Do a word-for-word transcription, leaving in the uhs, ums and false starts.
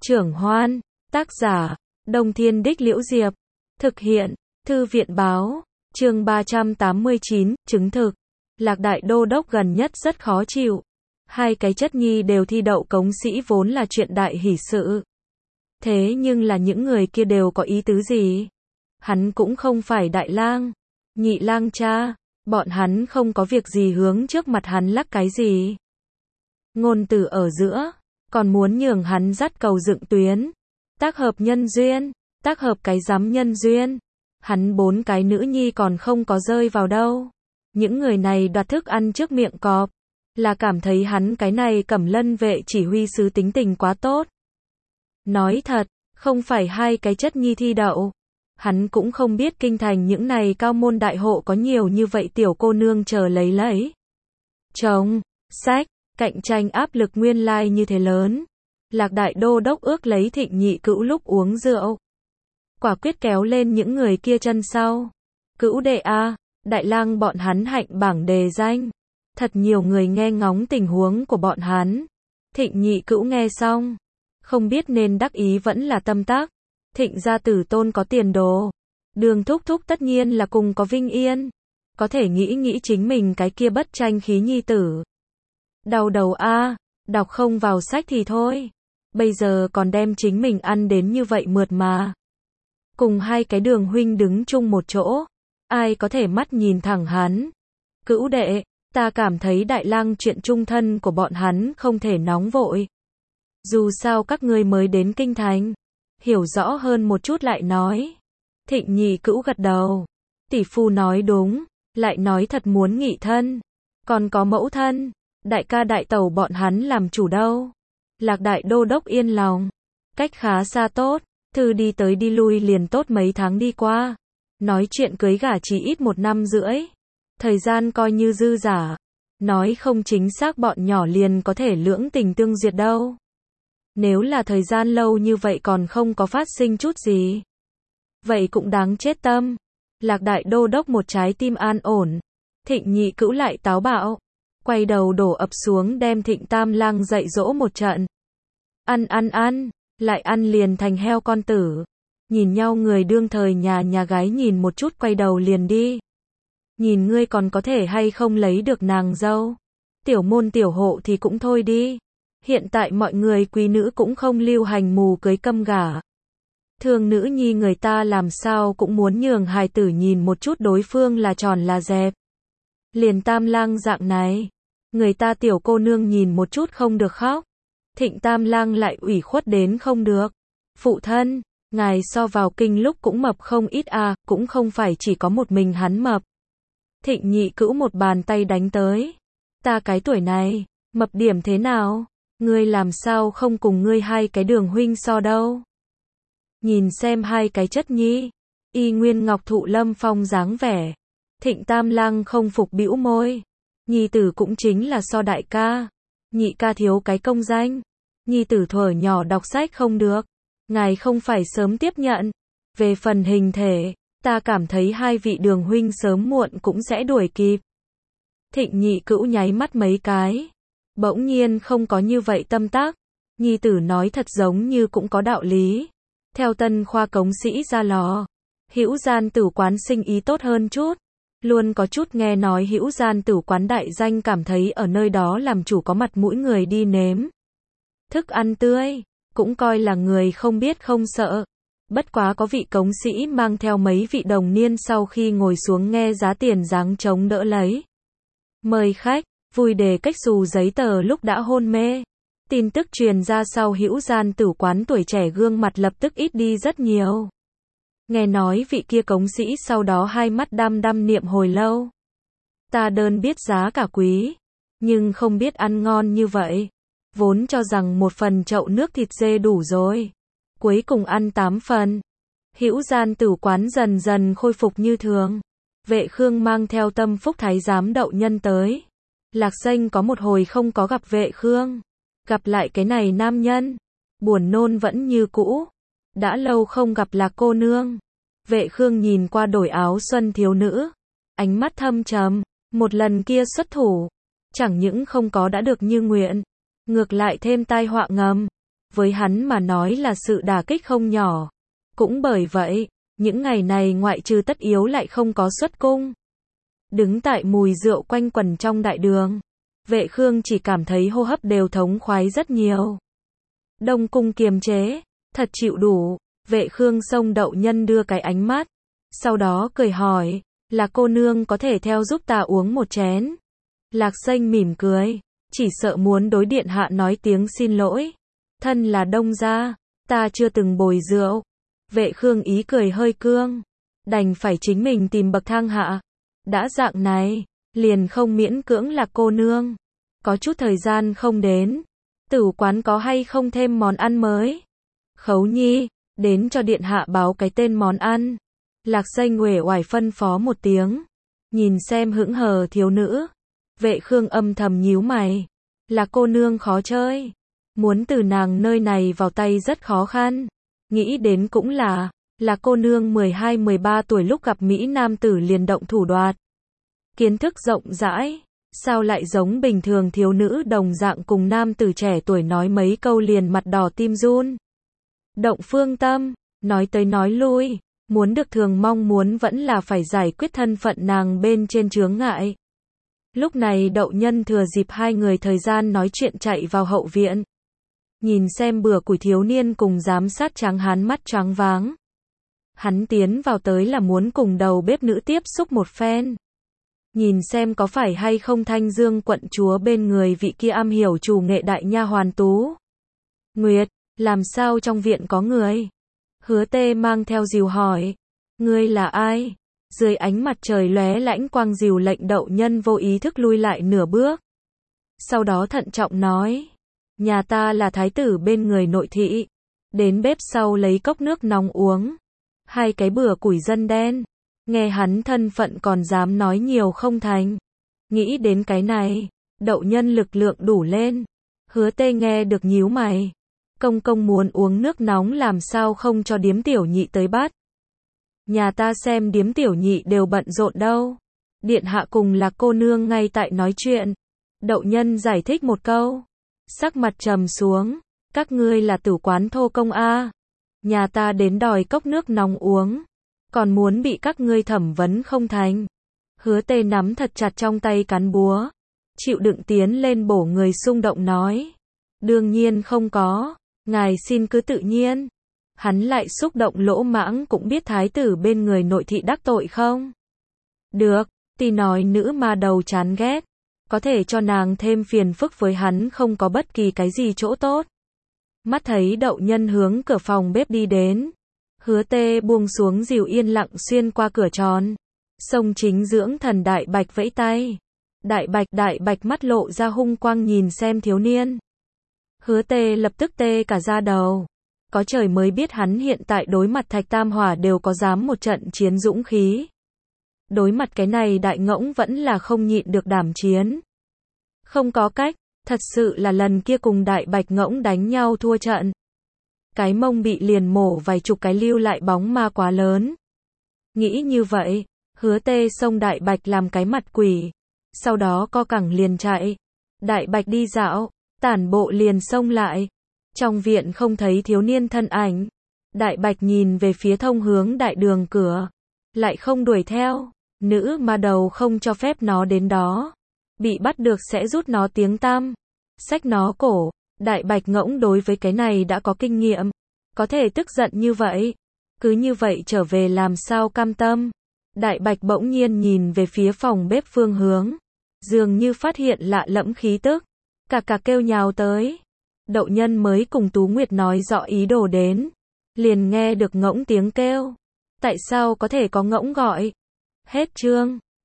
Trưởng Hoan, tác giả, Đông Thiên Đích Liễu Diệp, thực hiện, Thư viện Báo, chương ba trăm tám mươi chín, chứng thực. Lạc Đại Đô Đốc gần nhất rất khó chịu. Hai cái chất nhi đều thi đậu cống sĩ vốn là chuyện đại hỷ sự. Thế nhưng là những người kia đều có ý tứ gì? Hắn cũng không phải đại lang, nhị lang cha, bọn hắn không có việc gì hướng trước mặt hắn lắc cái gì. Ngôn từ ở giữa, còn muốn nhường hắn dắt cầu dựng tuyến. Tác hợp nhân duyên, tác hợp cái giám nhân duyên. Hắn bốn cái nữ nhi còn không có rơi vào đâu. Những người này đoạt thức ăn trước miệng cọp, là cảm thấy hắn cái này Cẩm Lân vệ chỉ huy sứ tính tình quá tốt. Nói thật, không phải hai cái chất nhi thi đậu. Hắn cũng không biết kinh thành những này cao môn đại hộ có nhiều như vậy tiểu cô nương chờ lấy lấy. Chồng, sách, cạnh tranh áp lực nguyên lai như thế lớn. Lạc Đại Đô Đốc ước lấy Thịnh Nhị Cữu lúc uống rượu. Quả quyết kéo lên những người kia chân sau. Cữu đệ a, đại lang bọn hắn hạnh bảng đề danh. Thật nhiều người nghe ngóng tình huống của bọn hắn. Thịnh Nhị Cữu nghe xong, không biết nên đắc ý vẫn là tâm tác. Thịnh gia tử tôn có tiền đồ. Đường thúc thúc tất nhiên là cùng có vinh yên. Có thể nghĩ nghĩ chính mình cái kia bất tranh khí nhi tử. Đau đầu a, đọc không vào sách thì thôi. Bây giờ còn đem chính mình ăn đến như vậy mượt mà. Cùng hai cái Đường huynh đứng chung một chỗ. Ai có thể mắt nhìn thẳng hắn. Cữu đệ, ta cảm thấy đại lang chuyện chung thân của bọn hắn không thể nóng vội. Dù sao các ngươi mới đến kinh thành. Hiểu rõ hơn một chút lại nói. Thịnh Nhị Cữu gật đầu. Tỷ phu nói đúng, lại nói thật muốn nghị thân. Còn có mẫu thân, đại ca đại tẩu bọn hắn làm chủ đâu. Lạc Đại Đô Đốc yên lòng. Cách khá xa tốt, thư đi tới đi lui liền tốt mấy tháng đi qua. Nói chuyện cưới gả chỉ ít một năm rưỡi. Thời gian coi như dư giả. Nói không chính xác bọn nhỏ liền có thể lưỡng tình tương duyệt đâu. Nếu là thời gian lâu như vậy còn không có phát sinh chút gì. Vậy cũng đáng chết tâm. Lạc Đại Đô Đốc một trái tim an ổn. Thịnh Nhị Cữu lại táo bạo. Quay đầu đổ ập xuống đem Thịnh Tam Lang dạy dỗ một trận. Ăn ăn ăn, lại ăn liền thành heo con tử. Nhìn nhau người đương thời nhà nhà gái nhìn một chút quay đầu liền đi. Nhìn ngươi còn có thể hay không lấy được nàng dâu. Tiểu môn tiểu hộ thì cũng thôi đi. Hiện tại mọi người quý nữ cũng không lưu hành mù cưới câm gả. Thường nữ nhi người ta làm sao cũng muốn nhường hài tử nhìn một chút đối phương là tròn là dẹp. Liền Tam Lang dạng này. Người ta tiểu cô nương nhìn một chút không được khóc. Thịnh Tam Lang lại ủy khuất đến không được. Phụ thân, ngài so vào kinh lúc cũng mập không ít à, cũng không phải chỉ có một mình hắn mập. Thịnh Nhị Cữu một bàn tay đánh tới. Ta cái tuổi này, mập điểm thế nào? Ngươi làm sao không cùng ngươi hai cái Đường huynh so đâu? Nhìn xem hai cái chất nhi, y nguyên ngọc thụ lâm phong dáng vẻ. Thịnh Tam Lang không phục bĩu môi. Nhi tử cũng chính là so đại ca. Nhị ca thiếu cái công danh. Nhi tử thuở nhỏ đọc sách không được. Ngài không phải sớm tiếp nhận. Về phần hình thể, ta cảm thấy hai vị Đường huynh sớm muộn cũng sẽ đuổi kịp. Thịnh Nhị Cữu nháy mắt mấy cái. Bỗng nhiên không có như vậy tâm tác. Nhi tử nói thật giống như cũng có đạo lý. Theo tân khoa cống sĩ ra lò. Hữu Gian Tử quán sinh ý tốt hơn chút. Luôn có chút nghe nói Hữu Gian Tử quán đại danh cảm thấy ở nơi đó làm chủ có mặt mũi người đi nếm. Thức ăn tươi, cũng coi là người không biết không sợ. Bất quá có vị cống sĩ mang theo mấy vị đồng niên sau khi ngồi xuống nghe giá tiền dáng chống đỡ lấy. Mời khách, vui đề cách dù giấy tờ lúc đã hôn mê. Tin tức truyền ra sau Hữu Gian Tử quán tuổi trẻ gương mặt lập tức ít đi rất nhiều. Nghe nói vị kia cống sĩ sau đó hai mắt đăm đăm niệm hồi lâu. Ta đơn biết giá cả quý, nhưng không biết ăn ngon như vậy. Vốn cho rằng một phần chậu nước thịt dê đủ rồi. Cuối cùng ăn tám phần. Hữu Gian Tử quán dần dần khôi phục như thường. Vệ Khương mang theo Tâm Phúc thái giám đậu nhân tới. Lạc Danh có một hồi không có gặp Vệ Khương. Gặp lại cái này nam nhân. Buồn nôn vẫn như cũ. Đã lâu không gặp Lạc cô nương. Vệ Khương nhìn qua đổi áo xuân thiếu nữ. Ánh mắt thâm trầm. Một lần kia xuất thủ. Chẳng những không có đã được như nguyện. Ngược lại thêm tai họa ngầm. với hắn mà nói là sự đả kích không nhỏ. Cũng bởi vậy, những ngày này ngoại trừ Tất Yếu lại không có xuất cung. Đứng tại mùi rượu quanh quẩn trong đại đường, Vệ Khương chỉ cảm thấy hô hấp đều thống khoái rất nhiều. Đông cung kiềm chế, thật chịu đủ. Vệ Khương xông Đậu Nhân đưa cái ánh mắt, sau đó cười hỏi, là cô nương có thể theo giúp ta uống một chén. Lạc Xanh mỉm cười, chỉ sợ muốn đối điện hạ nói tiếng xin lỗi. Thân là Đông gia, ta chưa từng bồi rượu. Vệ Khương ý cười hơi cương, đành phải chính mình tìm bậc thang hạ. Đã dạng này, liền không miễn cưỡng là cô nương. Có chút thời gian không đến, tử quán có hay không thêm món ăn mới? Khấu Nhi, đến cho điện hạ báo cái tên món ăn. Lạc Xanh uể oải phân phó một tiếng, nhìn xem hững hờ thiếu nữ. Vệ Khương âm thầm nhíu mày, là cô nương khó chơi, muốn từ nàng nơi này vào tay rất khó khăn. Nghĩ đến cũng là, là cô nương mười hai mười ba tuổi lúc gặp Mỹ nam tử liền động thủ đoạt. Kiến thức rộng rãi, sao lại giống bình thường thiếu nữ đồng dạng cùng nam tử trẻ tuổi nói mấy câu liền mặt đỏ tim run. Động phương tâm, nói tới nói lui, muốn được thường mong muốn vẫn là phải giải quyết thân phận nàng bên trên chướng ngại. Lúc này Đậu Nhân thừa dịp hai người thời gian nói chuyện chạy vào hậu viện. Nhìn xem bừa củi thiếu niên cùng giám sát tráng hán mắt choáng váng. Hắn tiến vào tới là muốn cùng đầu bếp nữ tiếp xúc một phen. Nhìn xem có phải hay không Thanh Dương quận chúa bên người vị kia am hiểu chủ nghệ đại nha hoàn Tú Nguyệt, làm sao trong viện có người? Hứa Tê mang theo dìu hỏi, ngươi là ai? Dưới ánh mặt trời lóe lãnh quang dìu lệnh Đậu Nhân vô ý thức lui lại nửa bước. Sau đó thận trọng nói, nhà ta là thái tử bên người nội thị, đến bếp sau lấy cốc nước nóng uống. Hai cái bừa củi dân đen, nghe hắn thân phận còn dám nói nhiều không thành. Nghĩ đến cái này, Đậu Nhân lực lượng đủ lên. Hứa Tê nghe được nhíu mày. Công công muốn uống nước nóng làm sao không cho điếm tiểu nhị tới bắt. Nhà ta xem điếm tiểu nhị đều bận rộn đâu. Điện hạ cùng là cô nương ngay tại nói chuyện. Đậu Nhân giải thích một câu. Sắc mặt trầm xuống. Các ngươi là tử quán thô công a. Nhà ta đến đòi cốc nước nóng uống. Còn muốn bị các ngươi thẩm vấn không thành. Hứa Tê nắm thật chặt trong tay cán búa. Chịu đựng tiến lên bổ người xung động nói. Đương nhiên không có. Ngài xin cứ tự nhiên. Hắn lại xúc động lỗ mãng cũng biết thái tử bên người nội thị đắc tội không? Được, thì nói nữ ma đầu chán ghét. Có thể cho nàng thêm phiền phức với hắn không có bất kỳ cái gì chỗ tốt. Mắt thấy Đậu Nhân hướng cửa phòng bếp đi đến. Hứa Tê buông xuống dìu yên lặng xuyên qua cửa tròn. Sông chính dưỡng thần Đại Bạch vẫy tay. Đại Bạch Đại Bạch mắt lộ ra hung quang nhìn xem thiếu niên. Hứa Tê lập tức tê cả da đầu. Có trời mới biết hắn hiện tại đối mặt Thạch Tam Hỏa đều có dám một trận chiến dũng khí. Đối mặt cái này đại ngỗng vẫn là không nhịn được đảm chiến. Không có cách, thật sự là lần kia cùng Đại Bạch ngỗng đánh nhau thua trận. Cái mông bị liền mổ vài chục cái lưu lại bóng ma quá lớn. Nghĩ như vậy, Hứa Tê xông Đại Bạch làm cái mặt quỷ. Sau đó co cẳng liền chạy. Đại Bạch đi dạo, tản bộ liền xông lại. Trong viện không thấy thiếu niên thân ảnh. Đại Bạch nhìn về phía thông hướng đại đường cửa. Lại không đuổi theo. Nữ ma đầu không cho phép nó đến đó. Bị bắt được sẽ rút nó tiếng tăm. Xách nó cổ. Đại Bạch ngỗng đối với cái này đã có kinh nghiệm. Có thể tức giận như vậy. Cứ như vậy trở về làm sao cam tâm. Đại Bạch bỗng nhiên nhìn về phía phòng bếp phương hướng. Dường như phát hiện lạ lẫm khí tức. Cà cà kêu nhào tới. Đậu Nhân mới cùng Tú Nguyệt nói rõ ý đồ đến. Liền nghe được ngỗng tiếng kêu. Tại sao có thể có ngỗng gọi? Hết chương.